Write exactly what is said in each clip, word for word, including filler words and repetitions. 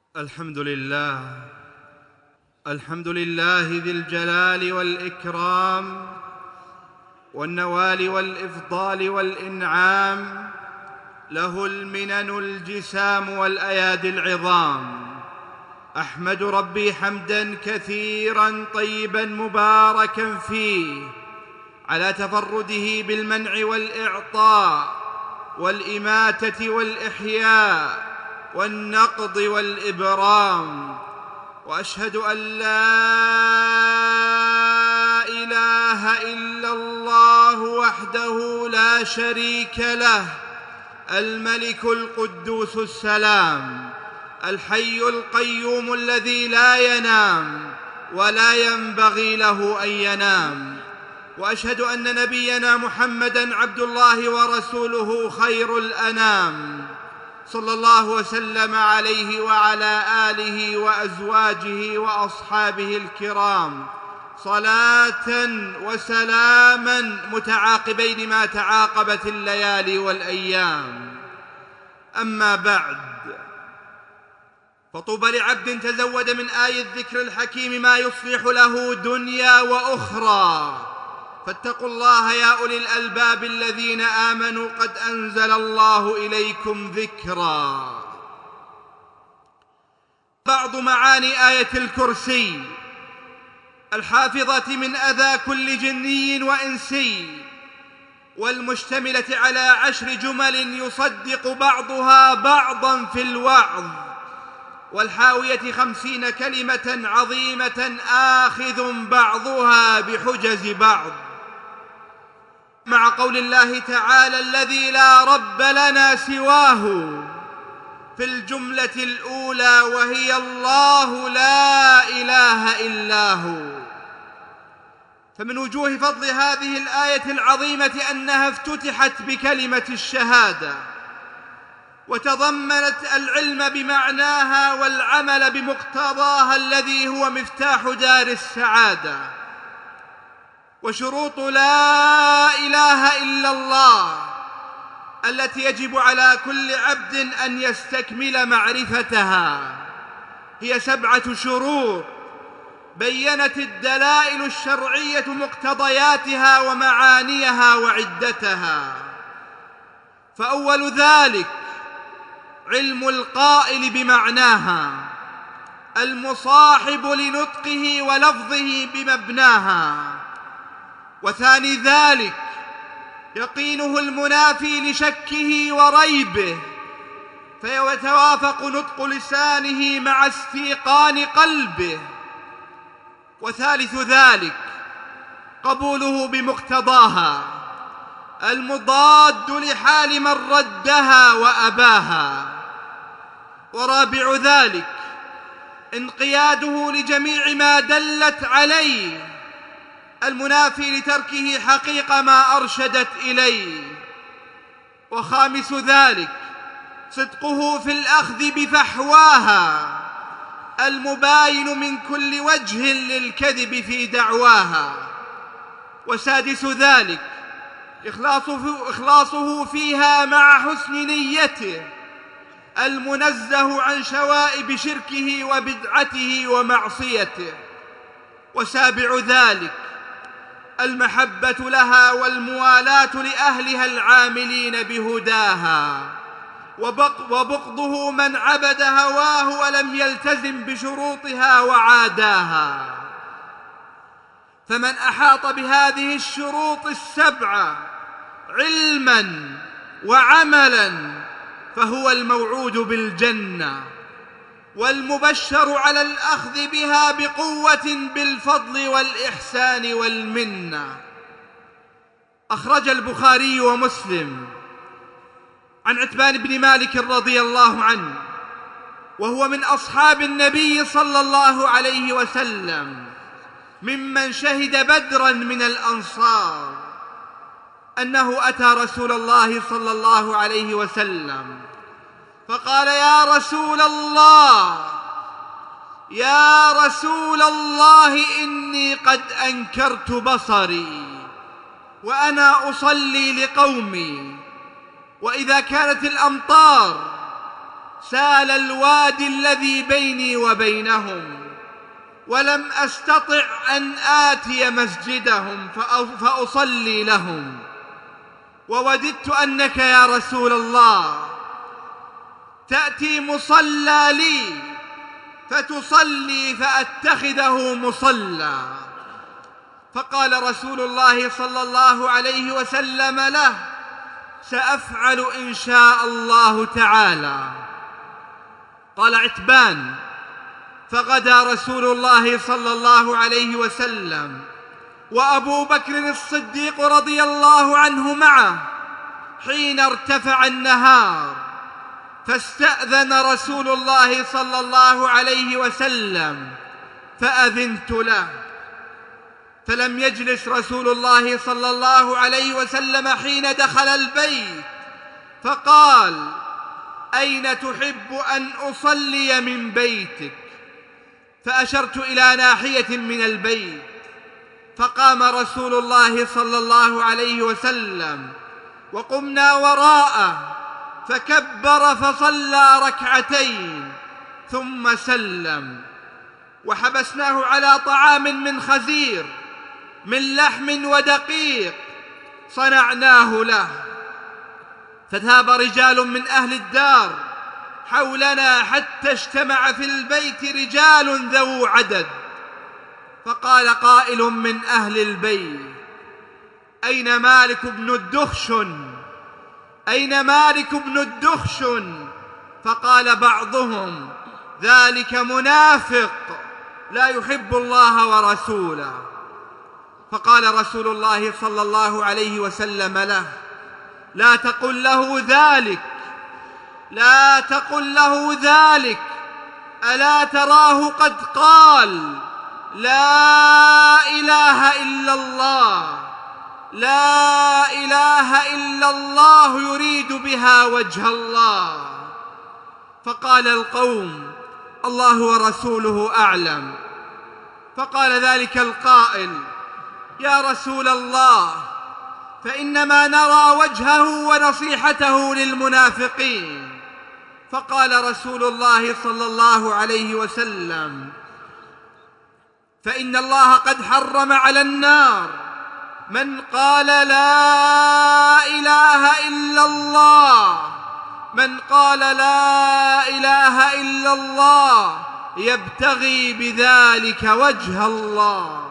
الحمد لله الحمد لله ذي الجلال والإكرام والنوال والإفضال والإنعام، له المنن الجسام والأيادي العظام. أحمد ربي حمداً كثيراً طيباً مباركاً فيه على تفرده بالمنع والإعطاء والإماتة والإحياء والنقض والإبرام، وأشهد أن لا إله إلا الله وحده لا شريك له، الملك القدوس السلام، الحي القيوم الذي لا ينام ولا ينبغي له أن ينام. وأشهد أن نبينا محمدًا عبد الله ورسوله خير الأنام، صلى الله وسلم عليه وعلى آله وأزواجه وأصحابه الكرام صلاة وسلاما متعاقبين ما تعاقبت الليالي والأيام. أما بعد، فطوبى لعبد تزود من آي الذكر الحكيم ما يصلح له دنيا وأخرى، فاتقوا الله يا أولي الألباب الذين آمنوا، قد أنزل الله إليكم ذكرا. بعض معاني آية الكرسي الحافظة من أذى كل جني وإنسي، والمشتملة على عشر جمل يصدق بعضها بعضا في الوعظ، والحاوية خمسين كلمة عظيمة آخذ بعضها بحجز بعض، مع قول الله تعالى: الذي لا رب لنا سواه، في الجملة الأولى وهي الله لا إله إلا هو. فمن وجوه فضل هذه الآية العظيمة أنها افتتحت بكلمة الشهادة، وتضمنت العلم بمعناها والعمل بمقتضاها الذي هو مفتاح دار السعادة. وشروط لا إله إلا الله التي يجب على كل عبد أن يستكمل معرفتها هي سبعة شروط، بيّنت الدلائل الشرعية مقتضياتها ومعانيها وعدتها. فأول ذلك علم القائل بمعناها، المصاحب لنطقه ولفظه بمبناها. وثاني ذلك يقينه المنافي لشكه وريبه، فيتوافق نطق لسانه مع استيقان قلبه. وثالث ذلك قبوله بمقتضاها، المضاد لحال من ردها وأباها. ورابع ذلك انقياده لجميع ما دلت عليه، المنافي لتركه حقيق ما أرشدت إليه. وخامس ذلك صدقه في الأخذ بفحواها، المباين من كل وجه للكذب في دعواها. وسادس ذلك إخلاصه, إخلاصه فيها مع حسن نيته، المنزه عن شوائب شركه وبدعته ومعصيته. وسابع ذلك المحبة لها والموالاة لأهلها العاملين بهداها، وبغضه من عبد هواه ولم يلتزم بشروطها وعاداها. فمن أحاط بهذه الشروط السبعة علماً وعملاً فهو الموعود بالجنة، والمبشر على الأخذ بها بقوة بالفضل والإحسان والمنة. أخرج البخاري ومسلم عن عتبان بن مالك رضي الله عنه، وهو من أصحاب النبي صلى الله عليه وسلم ممن شهد بدراً من الأنصار، أنه أتى رسول الله صلى الله عليه وسلم فقال: يا رسول الله يا رسول الله إني قد أنكرت بصري وأنا أصلي لقومي، وإذا كانت الأمطار سال الوادي الذي بيني وبينهم، ولم أستطع أن آتي مسجدهم فأصلي لهم، ووددت أنك يا رسول الله تأتي مصلى لي فتصلي فأتخذه مصلى. فقال رسول الله صلى الله عليه وسلم له: سأفعل إن شاء الله تعالى. قال عتبان: فغدا رسول الله صلى الله عليه وسلم وأبو بكر الصديق رضي الله عنه معه حين ارتفع النهار، فاستأذن رسول الله صلى الله عليه وسلم فأذنت له، فلم يجلس رسول الله صلى الله عليه وسلم حين دخل البيت، فقال: أين تحب أن أصلي من بيتك؟ فأشرت إلى ناحية من البيت، فقام رسول الله صلى الله عليه وسلم وقمنا وراءه، فكبر فصلى ركعتين ثم سلم، وحبسناه على طعام من خزير من لحم ودقيق صنعناه له. فذهب رجال من أهل الدار حولنا حتى اجتمع في البيت رجال ذو عدد، فقال قائل من أهل البيت: أين مالك بن الدخشن؟ أين مالك بن الدخشن؟ فقال بعضهم: ذلك منافق لا يحب الله ورسوله. فقال رسول الله صلى الله عليه وسلم له: لا تقل له ذلك، لا تقل له ذلك، ألا تراه قد قال: لا إله إلا الله، لا إله إلا الله يريد بها وجه الله. فقال القوم: الله ورسوله أعلم. فقال ذلك القائل: يا رسول الله، فإنما نرى وجهه ونصيحته للمنافقين. فقال رسول الله صلى الله عليه وسلم: فإن الله قد حرم على النار من قال لا إله إلا الله، من قال لا إله إلا الله يبتغي بذلك وجه الله.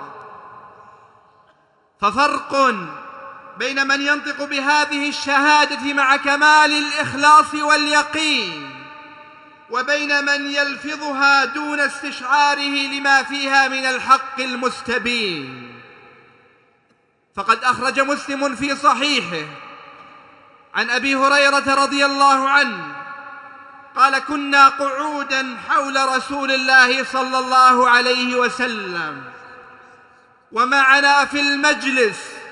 ففرق بين من ينطق بهذه الشهادة مع كمال الإخلاص واليقين، وبين من يلفظها دون استشعاره لما فيها من الحق المستبين. فقد أخرج مسلم في صحيحه عن أبي هريرة رضي الله عنه قال: كنا قعودا حول رسول الله صلى الله عليه وسلم، ومعنا في المجلس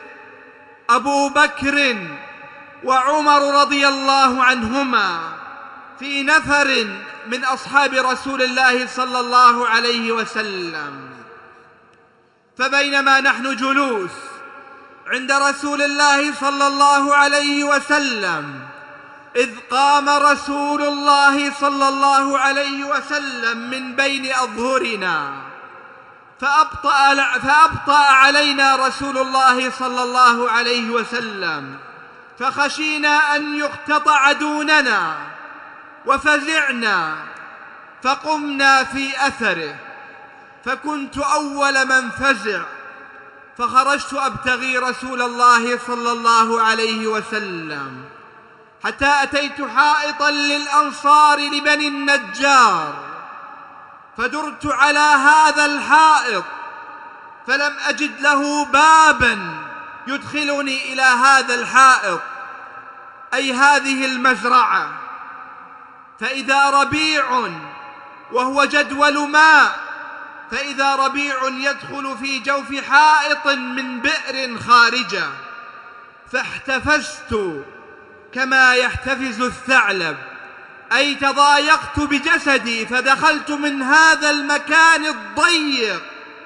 أبو بكر وعمر رضي الله عنهما في نفر من أصحاب رسول الله صلى الله عليه وسلم. فبينما نحن جلوس عند رسول الله صلى الله عليه وسلم إذ قام رسول الله صلى الله عليه وسلم من بين أظهرنا، فأبطأ, فأبطأ علينا رسول الله صلى الله عليه وسلم، فخشينا أن يقتطع دوننا وفزعنا، فقمنا في أثره، فكنت أول من فزع، فخرجت أبتغي رسول الله صلى الله عليه وسلم حتى أتيت حائطا للأنصار لبني النجار، فدرت على هذا الحائط فلم أجد له بابا يدخلني إلى هذا الحائط، أي هذه المزرعة، فإذا ربيع وهو جدول ماء، فإذا ربيع يدخل في جوف حائط من بئر خارجة، فاحتفزت كما يحتفز الثعلب، أي تضايقت بجسدي، فدخلت من هذا المكان الضيق،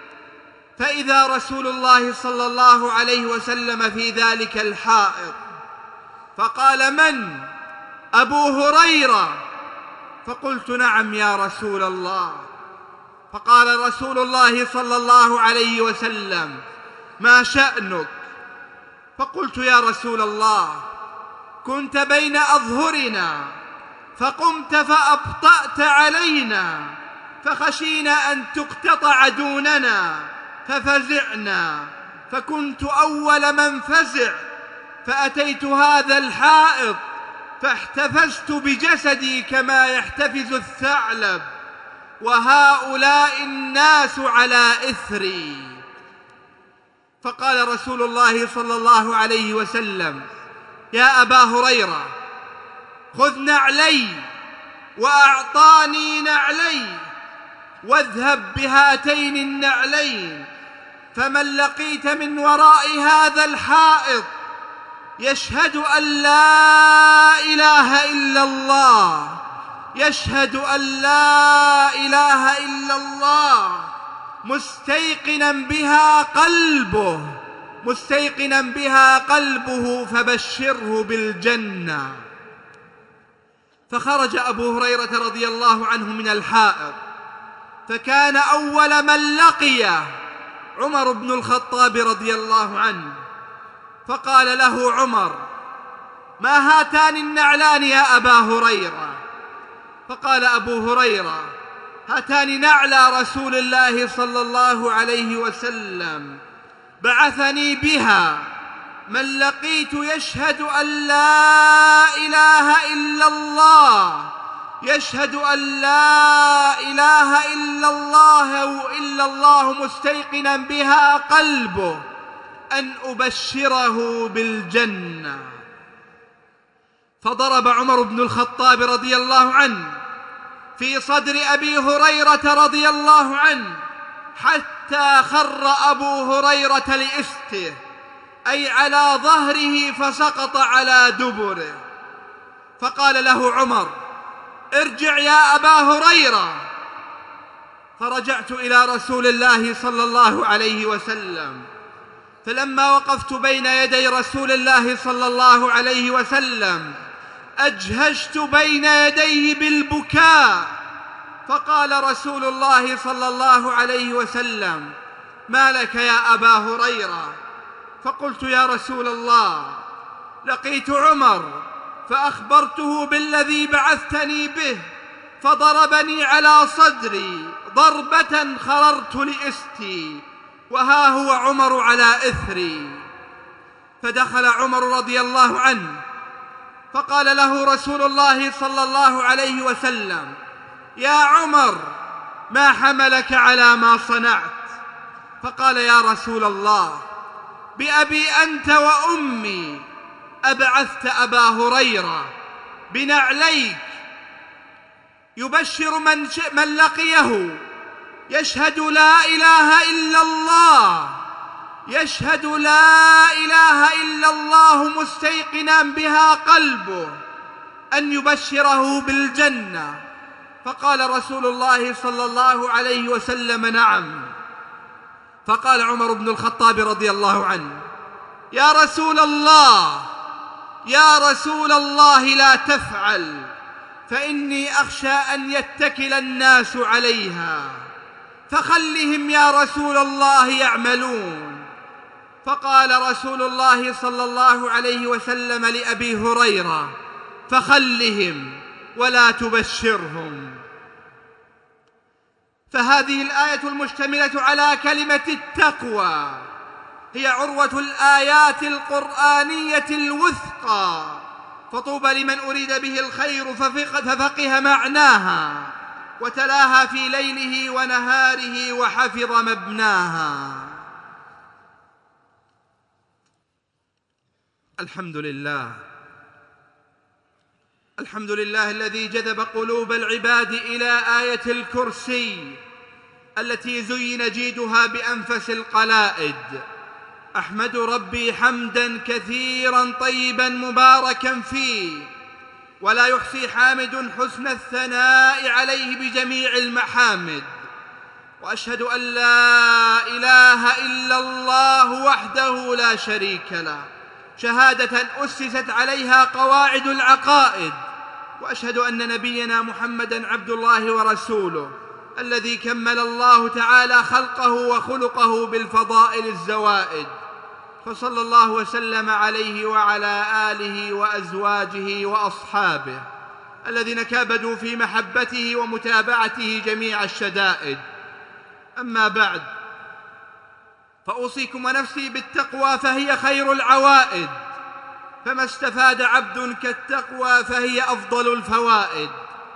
فإذا رسول الله صلى الله عليه وسلم في ذلك الحائط، فقال: من؟ أبو هريرة. فقلت: نعم يا رسول الله. فقال رسول الله صلى الله عليه وسلم: ما شأنك؟ فقلت: يا رسول الله، كنت بين أظهرنا فقمت فأبطأت علينا فخشينا أن تقتطع دوننا ففزعنا، فكنت أول من فزع، فأتيت هذا الحائط فاحتفزت بجسدي كما يحتفز الثعلب، وهؤلاء الناس على إثري. فقال رسول الله صلى الله عليه وسلم: يا أبا هريرة، خذ نعلي، وأعطاني نعلي، واذهب بهاتين النعلين، فمن لقيت من وراء هذا الحائط يشهد أن لا إله إلا الله يشهد أن لا إله إلا الله مستيقنا بها قلبه مستيقنا بها قلبه فبشره بالجنة. فخرج أبو هريرة رضي الله عنه من الحائط، فكان أول من لقيه عمر بن الخطاب رضي الله عنه، فقال له عمر: ما هاتان النعلان يا أبا هريرة؟ فقال أبو هريرة: هاتان نعلى رسول الله صلى الله عليه وسلم، بعثني بها من لقيت يشهد أن لا إله إلا الله يشهد أن لا إله إلا الله إلا الله مستيقنا بها قلبه أن أبشره بالجنة. فضرب عمر بن الخطاب رضي الله عنه في صدر أبي هريرة رضي الله عنه حتى خر أبو هريرة لإسته، أي على ظهره، فسقط على دبره. فقال له عمر: ارجع يا أبا هريرة. فرجعت إلى رسول الله صلى الله عليه وسلم، فلما وقفت بين يدي رسول الله صلى الله عليه وسلم أجهشت بين يديه بالبكاء، فقال رسول الله صلى الله عليه وسلم: ما لك يا أبا هريرة؟ فقلت: يا رسول الله، لقيت عمر فأخبرته بالذي بعثتني به، فضربني على صدري ضربة خررت لإستي، وها هو عمر على إثري. فدخل عمر رضي الله عنه، فقال له رسول الله صلى الله عليه وسلم: يا عمر، ما حملك على ما صنعت؟ فقال: يا رسول الله، بأبي أنت وأمي أبعثت أبا هريرة بنعليك يبشر من, من لقيه يشهد لا إله إلا الله يشهد لا إله إلا الله مستيقنا بها قلبه أن يبشره بالجنة. فقال رسول الله صلى الله عليه وسلم: نعم. فقال عمر بن الخطاب رضي الله عنه: يا رسول الله يا رسول الله لا تفعل، فإني أخشى أن يتكل الناس عليها، فخلهم يا رسول الله يعملون. فقال رسول الله صلى الله عليه وسلم لأبي هريرة: فخلهم ولا تبشرهم. فهذه الآية المشتملة على كلمة التقوى هي عروة الآيات القرآنية الوثقى، فطوبى لمن أريد به الخير ففقه معناها وتلاها في ليله ونهاره وحفظ مبناها. الحمد لله الحمد لله الذي جذب قلوب العباد إلى آية الكرسي التي زين جيدها بأنفس القلائد. أحمد ربي حمدا كثيرا طيبا مباركا فيه، ولا يحصي حامد حسن الثناء عليه بجميع المحامد، وأشهد أن لا إله إلا الله وحده لا شريك له، شهادة أسست عليها قواعد العقائد وأشهد أن نبينا محمدًا عبد الله ورسوله الذي كمل الله تعالى خلقه وخلقه بالفضائل الزوائد، فصلى الله وسلم عليه وعلى آله وأزواجه وأصحابه الذين كابدوا في محبته ومتابعته جميع الشدائد. أما بعد، فأوصيكم ونفسي بالتقوى فهي خير العوائد، فما استفاد عبد كالتقوى فهي أفضل الفوائد.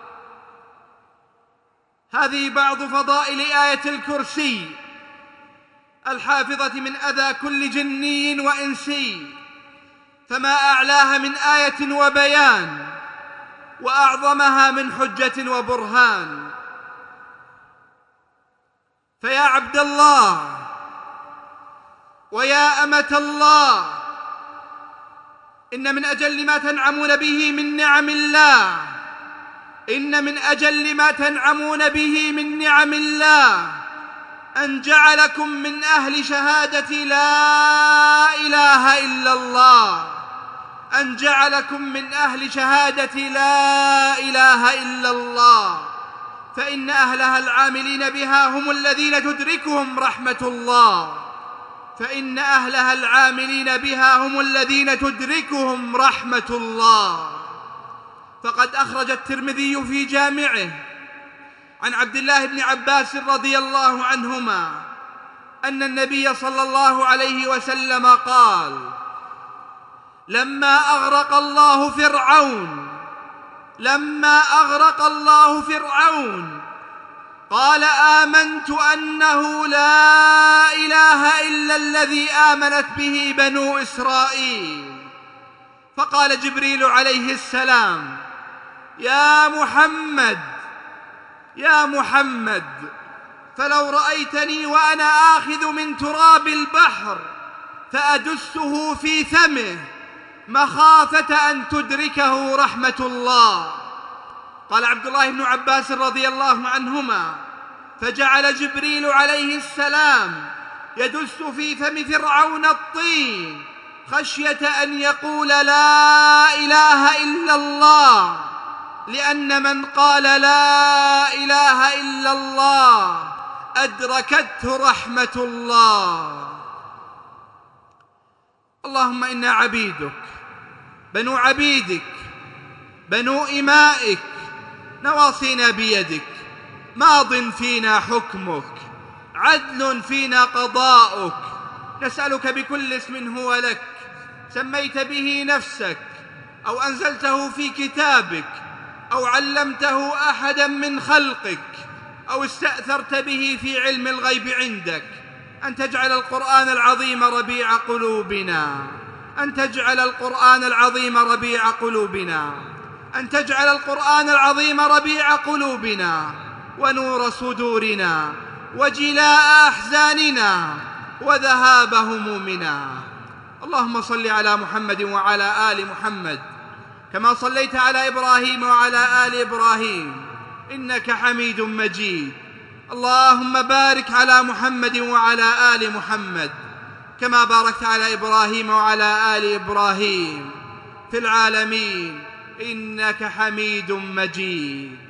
هذه بعض فضائل آية الكرسي الحافظة من أذى كل جني وإنسي، فما أعلاها من آية وبيان، وأعظمها من حجة وبرهان. فيا عبد الله ويا أمة الله، إن من أجل ما تنعمون به من نعم الله إن من أجل ما تنعمون به من نعم الله أن جعلكم من أهل شهادة لا إله إلا الله أن جعلكم من أهل شهادة لا إله إلا الله فإن أهلها العاملين بها هم الذين تدركهم رحمة الله فإن أهلها العاملين بها هم الذين تدركهم رحمة الله. فقد أخرج الترمذي في جامعه عن عبد الله بن عباس رضي الله عنهما أن النبي صلى الله عليه وسلم قال: لما أغرق الله فرعون لما أغرق الله فرعون قال: آمنت أنه لا إله إلا الذي آمنت به بنو إسرائيل. فقال جبريل عليه السلام: يا محمد يا محمد فلو رأيتني وأنا آخذ من تراب البحر فأدسه في فمه مخافة أن تدركه رحمة الله. قال عبد الله بن عباس رضي الله عنهما: فجعل جبريل عليه السلام يدس في فم فرعون الطين خشية أن يقول لا إله إلا الله، لأن من قال لا إله إلا الله أدركته رحمة الله. اللهم إنا عبيدك بنو عبيدك بنو إمائك نواصينا بيدك، ماض فينا حكمك، عدل فينا قضاؤك. نسألك بكل اسم هو لك سميت به نفسك أو أنزلته في كتابك أو علمته أحدا من خلقك أو استأثرت به في علم الغيب عندك، أن تجعل القرآن العظيم ربيع قلوبنا أن تجعل القرآن العظيم ربيع قلوبنا أن تجعل القرآن العظيم ربيع قلوبنا ونور صدورنا وجلاء أحزاننا وذهاب همومنا. اللهم صل على محمد وعلى آل محمد كما صليت على إبراهيم وعلى آل إبراهيم إنك حميد مجيد. اللهم بارك على محمد وعلى آل محمد كما باركت على إبراهيم وعلى آل إبراهيم في العالمين إنك حميد مجيد.